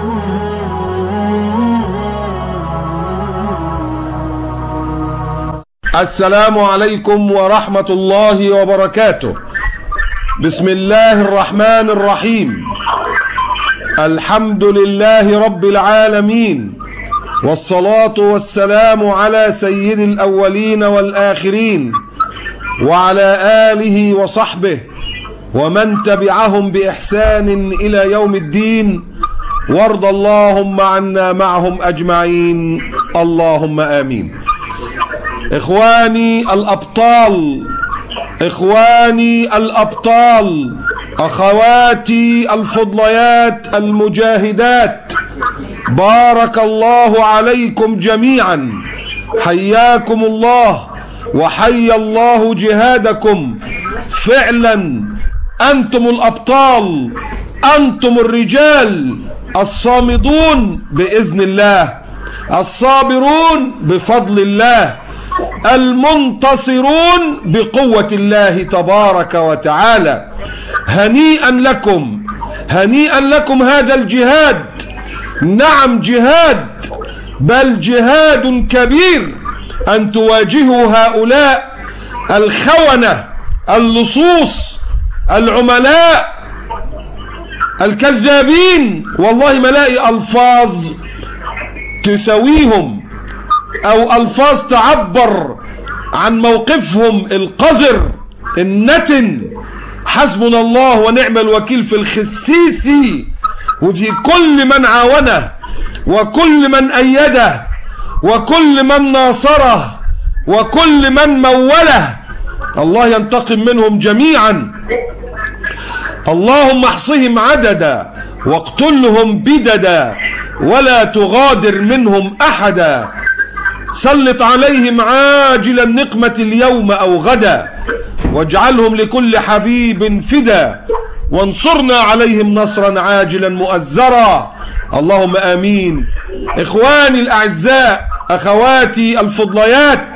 السلام عليكم ورحمة الله وبركاته. بسم الله الرحمن الرحيم. الحمد لله رب العالمين، والصلاة والسلام على سيد الأولين والآخرين وعلى آله وصحبه ومن تبعهم بإحسان إلى يوم الدين، وارض اللهم عنا معهم أجمعين، اللهم آمين. إخواني الأبطال، إخواني الأبطال، أخواتي الفضليات المجاهدات، بارك الله عليكم جميعا، حياكم الله وحيا الله جهادكم. فعلا أنتم الأبطال، أنتم الرجال الصامدون بإذن الله، الصابرون بفضل الله، المنتصرون بقوة الله تبارك وتعالى. هنيئا لكم، هنيئا لكم هذا الجهاد. نعم جهاد، بل جهاد كبير أن تواجهوا هؤلاء الخونة اللصوص العملاء الكذابين. والله ما لاقي ألفاظ تسويهم أو ألفاظ تعبر عن موقفهم القذر النتن. حسبنا الله ونعم الوكيل في الخسيسي وفي كل من عاونه وكل من أيده وكل من ناصره وكل من موله. الله ينتقم منهم جميعا. اللهم احصهم عددا واقتلهم بددا ولا تغادر منهم أحدا. سلط عليهم عاجل النقمة اليوم أو غدا، واجعلهم لكل حبيب فدا، وانصرنا عليهم نصرا عاجلا مؤزرا، اللهم آمين. إخواني الأعزاء، أخواتي الفضليات،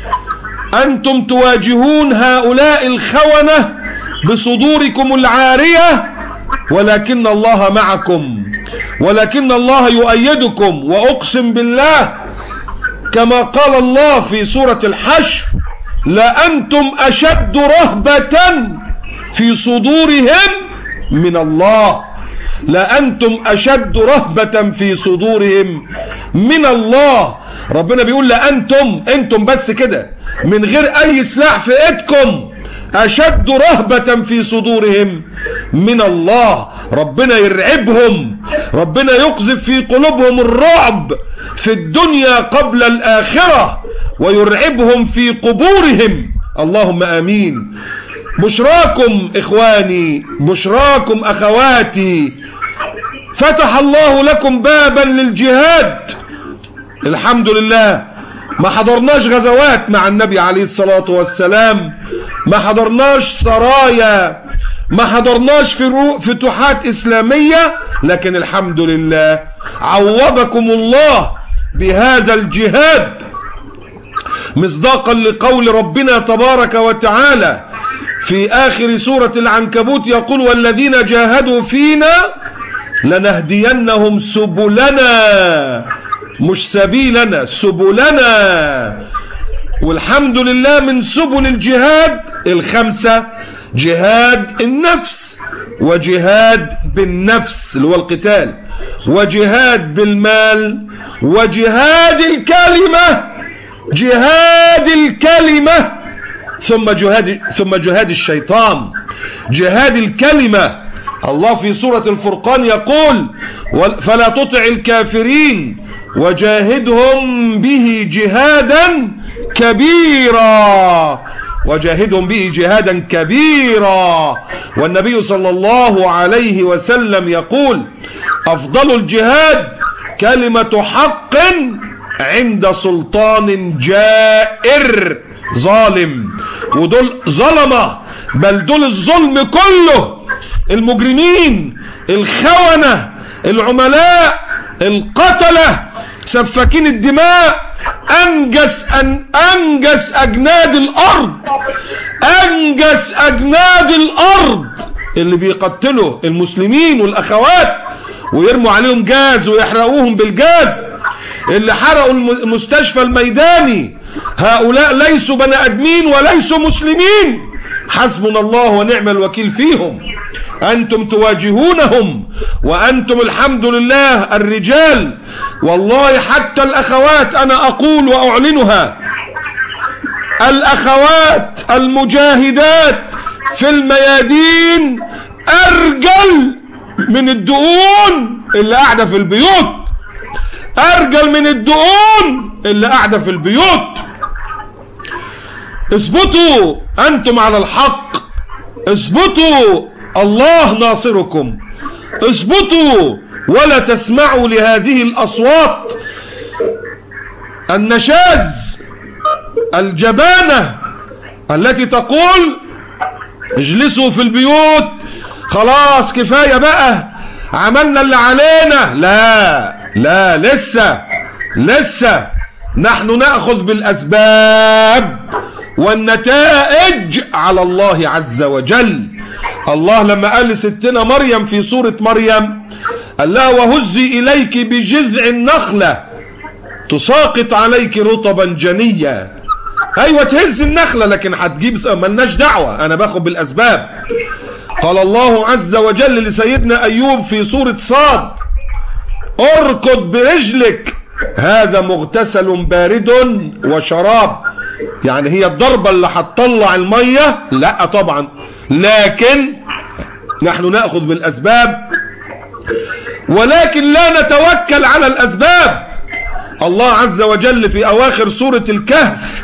أنتم تواجهون هؤلاء الخونة بصدوركم العارية، ولكن الله معكم، ولكن الله يؤيدكم. وأقسم بالله كما قال الله في سورة الحشر: لأنتم أشد رهبة في صدورهم من الله. لأنتم أشد رهبة في صدورهم من الله. ربنا بيقول لأنتم، أنتم بس كده من غير أي سلاح في إيدكم، أشد رهبة في صدورهم من الله. ربنا يرعبهم، ربنا يقذف في قلوبهم الرعب في الدنيا قبل الآخرة، ويرعبهم في قبورهم، اللهم آمين. بشراكم إخواني، بشراكم أخواتي، فتح الله لكم بابا للجهاد. الحمد لله. ما حضرناش غزوات مع النبي عليه الصلاة والسلام، ما حضرناش سرايا، ما حضرناش فتوحات إسلامية، لكن الحمد لله عوضكم الله بهذا الجهاد، مصداقا لقول ربنا تبارك وتعالى في آخر سورة العنكبوت يقول: والذين جاهدوا فينا لنهدينهم سبلنا، مش سبيلنا، سبلنا. والحمد لله من سبل الجهاد الخمسة: جهاد النفس، وجهاد بالنفس اللي هو القتال، وجهاد بالمال، وجهاد الكلمة، جهاد الكلمة، ثم جهاد الشيطان، جهاد الكلمة. الله في سورة الفرقان يقول: فلا تطع الكافرين وجاهدهم به جهادا كبيرا، وجاهدهم به جهادا كبيرا. والنبي صلى الله عليه وسلم يقول: أفضل الجهاد كلمة حق عند سلطان جائر ظالم. ودول ظلمة، بل دول الظلم كله، المجرمين، الخونة، العملاء، القتلة، سفاكين الدماء، أنجس أجناد الأرض، أجناد الأرض اللي بيقتلوا المسلمين والأخوات ويرموا عليهم جاز ويحرقوهم بالجاز، اللي حرقوا المستشفى الميداني، هؤلاء ليسوا بني ادمين وليسوا مسلمين، حسبنا الله ونعم الوكيل فيهم. انتم تواجهونهم وانتم الحمد لله الرجال، والله حتى الاخوات انا اقول واعلنها، الاخوات المجاهدات في الميادين ارجل من الدقون اللي قاعده في البيوت، ارجل من الدقون اللي قاعده في البيوت. اثبتوا انتم على الحق، اثبتوا الله ناصركم، اثبتوا ولا تسمعوا لهذه الاصوات النشاز الجبانة التي تقول اجلسوا في البيوت، خلاص كفاية بقى، عملنا اللي علينا. لا لا، لسه نحن نأخذ بالأسباب والنتائج على الله عز وجل. الله لما قال لستنا مريم في سورة مريم قال لها وهزي إليك بجذع النخلة تساقط عليك رطبا جنيا. ايوه تهز النخلة لكن هتجيب، ملناش دعوة، انا باخد بالأسباب. قال الله عز وجل لسيدنا أيوب في سورة صاد اركض برجلك هذا مغتسل بارد وشراب. يعني هي الضربة اللي هتطلع المية؟ لا طبعا، لكن نحن نأخذ بالأسباب ولكن لا نتوكل على الأسباب. الله عز وجل في أواخر سورة الكهف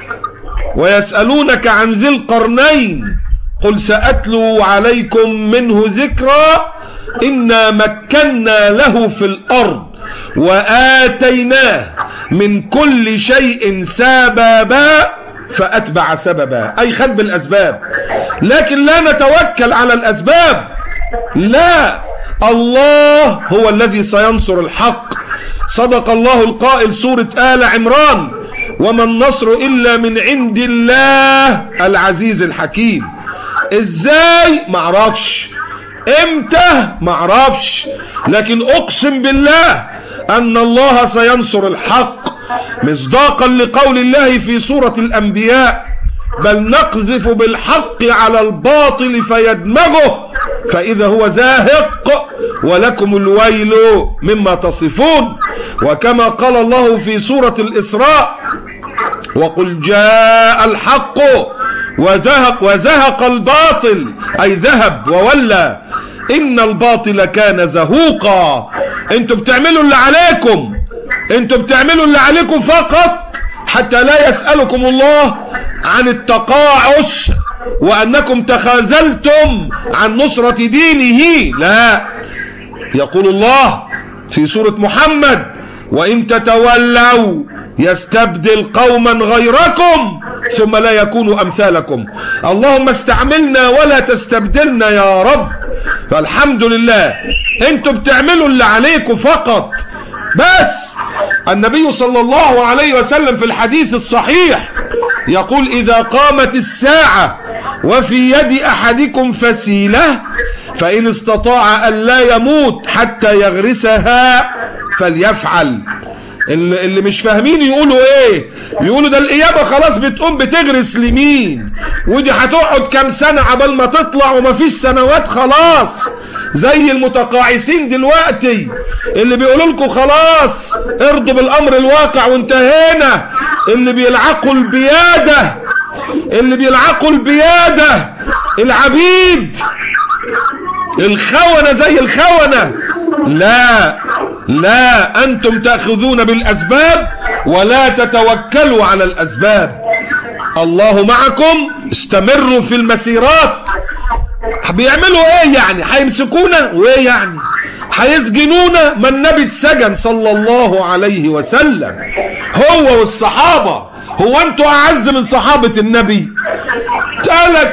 ويسألونك عن ذي القرنين قل سأتلو عليكم منه ذكرا إنا مكنا له في الأرض وآتيناه من كل شيء سببا فأتبع سببا، أي خد بالأسباب، لكن لا نتوكل على الأسباب. لا، الله هو الذي سينصر الحق. صدق الله القائل سورة آل عمران وما النصر إلا من عند الله العزيز الحكيم. ازاي؟ معرفش. امتى؟ معرفش، لكن اقسم بالله ان الله سينصر الحق، مصداقا لقول الله في سورة الانبياء بل نقذف بالحق على الباطل فيدمغه فاذا هو زاهق ولكم الويل مما تصفون. وكما قال الله في سورة الاسراء وقل جاء الحق وزهق الباطل، أي ذهب وولى، إن الباطل كان زهوقا. انتوا بتعملوا اللي عليكم، انتوا بتعملوا اللي عليكم فقط حتى لا يسألكم الله عن التقاعس وأنكم تخاذلتم عن نصرة دينه. لا، يقول الله في سورة محمد وإن تتولوا يستبدل قوما غيركم ثم لا يكونوا أمثالكم. اللهم استعملنا ولا تستبدلنا يا رب. فالحمد لله انتوا بتعملوا اللي عليكم فقط. بس النبي صلى الله عليه وسلم في الحديث الصحيح يقول إذا قامت الساعة وفي يد أحدكم فسيلة فإن استطاع أن لا يموت حتى يغرسها فليفعل. اللي مش فاهمين يقولوا ايه؟ يقولوا ده الإجابة خلاص بتقوم بتغرس لمين، ودي هتقعد كام سنة عبال ما تطلع ومفيش سنوات خلاص، زي المتقاعسين دلوقتي اللي بيقولوا لكم خلاص ارضوا بالأمر الواقع وانتهينا، اللي بيلعقوا البيادة، اللي بيلعقوا البيادة، العبيد، الخونة زي الخونة. لا لا، أنتم تأخذون بالأسباب ولا تتوكلوا على الأسباب. الله معكم، استمروا في المسيرات. بيعملوا ايه يعني؟ هيمسكونا وايه يعني؟ هيسجنونا؟ ما النبي اتسجن صلى الله عليه وسلم هو والصحابة. هو انتوا أعز من صحابة النبي؟ 3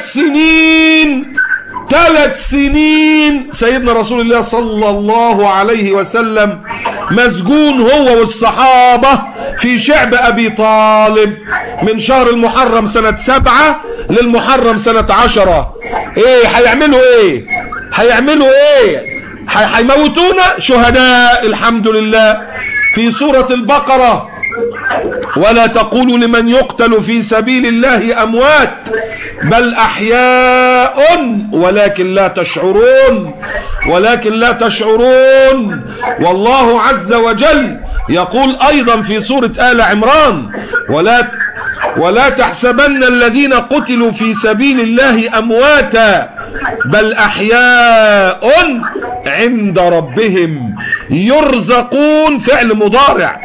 سنين سيدنا رسول الله صلى الله عليه وسلم مسجون هو والصحابة في شعب أبي طالب من شهر المحرم سنة 7 للمحرم سنة 10. ايه هيعملوا ايه؟ هيعملوا ايه؟ هيموتونا شهداء الحمد لله. في سورة البقرة: ولا تقولوا لمن يقتل في سبيل الله أموات بل أحياء ولكن لا تشعرون، ولكن لا تشعرون. والله عز وجل يقول أيضا في سورة آل عمران: ولا تحسبن الذين قتلوا في سبيل الله أمواتا بل أحياء عند ربهم يرزقون. فعل مضارع،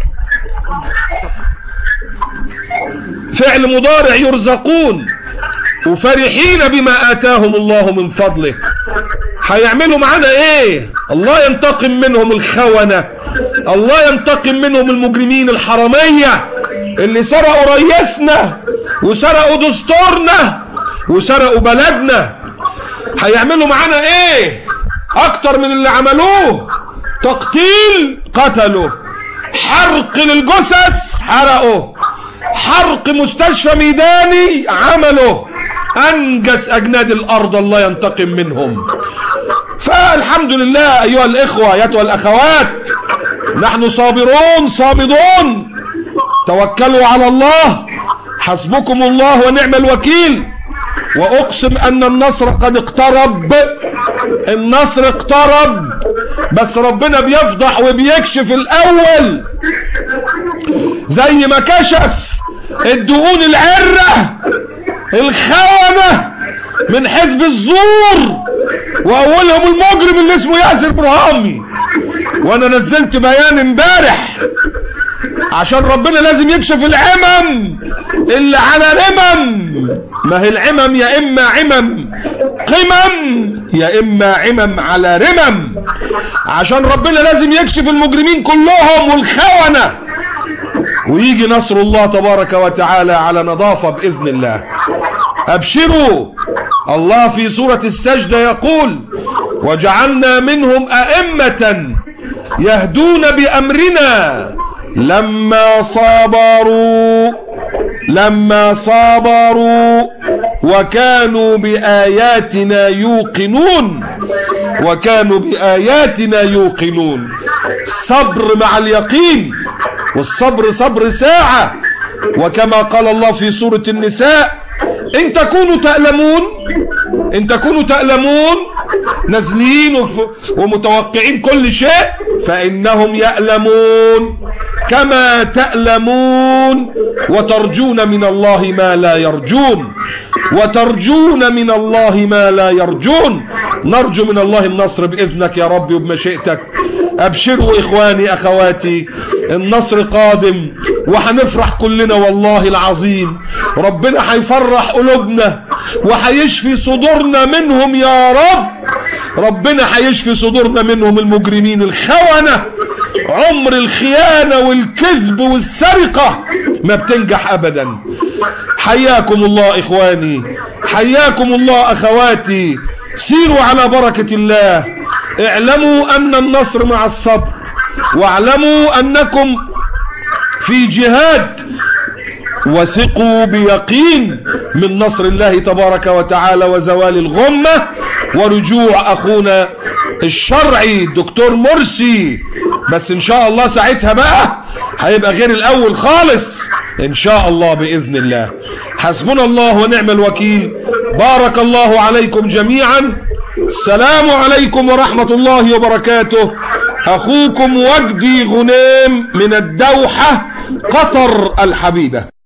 فعل مضارع يرزقون، وفرحين بما آتاهم الله من فضله. هيعملوا معانا ايه؟ الله ينتقم منهم الخونة، الله ينتقم منهم المجرمين الحرامية اللي سرقوا رئيسنا وسرقوا دستورنا وسرقوا بلدنا. هيعملوا معانا ايه اكتر من اللي عملوه؟ تقتيل قتلوا، حرق للجثث حرقوا، حرق مستشفى ميداني عملوا، انجس اجناد الارض الله ينتقم منهم. فالحمد لله ايها الاخوة ايتها الاخوات، نحن صابرون صامدون. توكلوا على الله، حسبكم الله ونعم الوكيل. واقسم ان النصر قد اقترب، النصر اقترب، بس ربنا بيفضح وبيكشف الاول زي ما كشف الدقون العرة الخونة من حزب الزور واولهم المجرم اللي اسمه ياسر برهامي. وانا نزلت بيان امبارح عشان ربنا لازم يكشف العمم اللي على رمم. ما هي العمم يا اما عمم قمم يا اما عمم على رمم، عشان ربنا لازم يكشف المجرمين كلهم والخونة ويجي نصر الله تبارك وتعالى على نظافة بإذن الله. أبشروا. الله في سورة السجدة يقول: وجعلنا منهم أئمة يهدون بأمرنا لما صابروا وكانوا بآياتنا يوقنون، وكانوا بآياتنا يوقنون. الصبر مع اليقين، والصبر صبر ساعة. وكما قال الله في سورة النساء: إن تكونوا تألمون نازلين ومتوقعين كل شيء فإنهم يألمون كما تألمون وترجون من الله ما لا يرجون، وترجون من الله ما لا يرجون. نرجو من الله النصر بإذنك يا رب وبمشيئتك. أبشروا إخواني أخواتي، النصر قادم وحنفرح كلنا والله العظيم. ربنا هيفرح قلوبنا وهيشفي صدورنا منهم يا رب. ربنا هيشفي صدورنا منهم المجرمين الخونة. عمر الخيانة والكذب والسرقة ما بتنجح أبدا. حياكم الله إخواني، حياكم الله أخواتي. سيروا على بركة الله. اعلموا أن النصر مع الصبر، واعلموا أنكم في جهاد، وثقوا بيقين من نصر الله تبارك وتعالى وزوال الغمة ورجوع أخونا الشرعي الدكتور مرسي. بس إن شاء الله ساعتها بقى هيبقى غير الأول خالص إن شاء الله بإذن الله. حسبنا الله ونعم الوكيل. بارك الله عليكم جميعا. السلام عليكم ورحمة الله وبركاته. أخوكم وجدي غنيم من الدوحة قطر الحبيبة.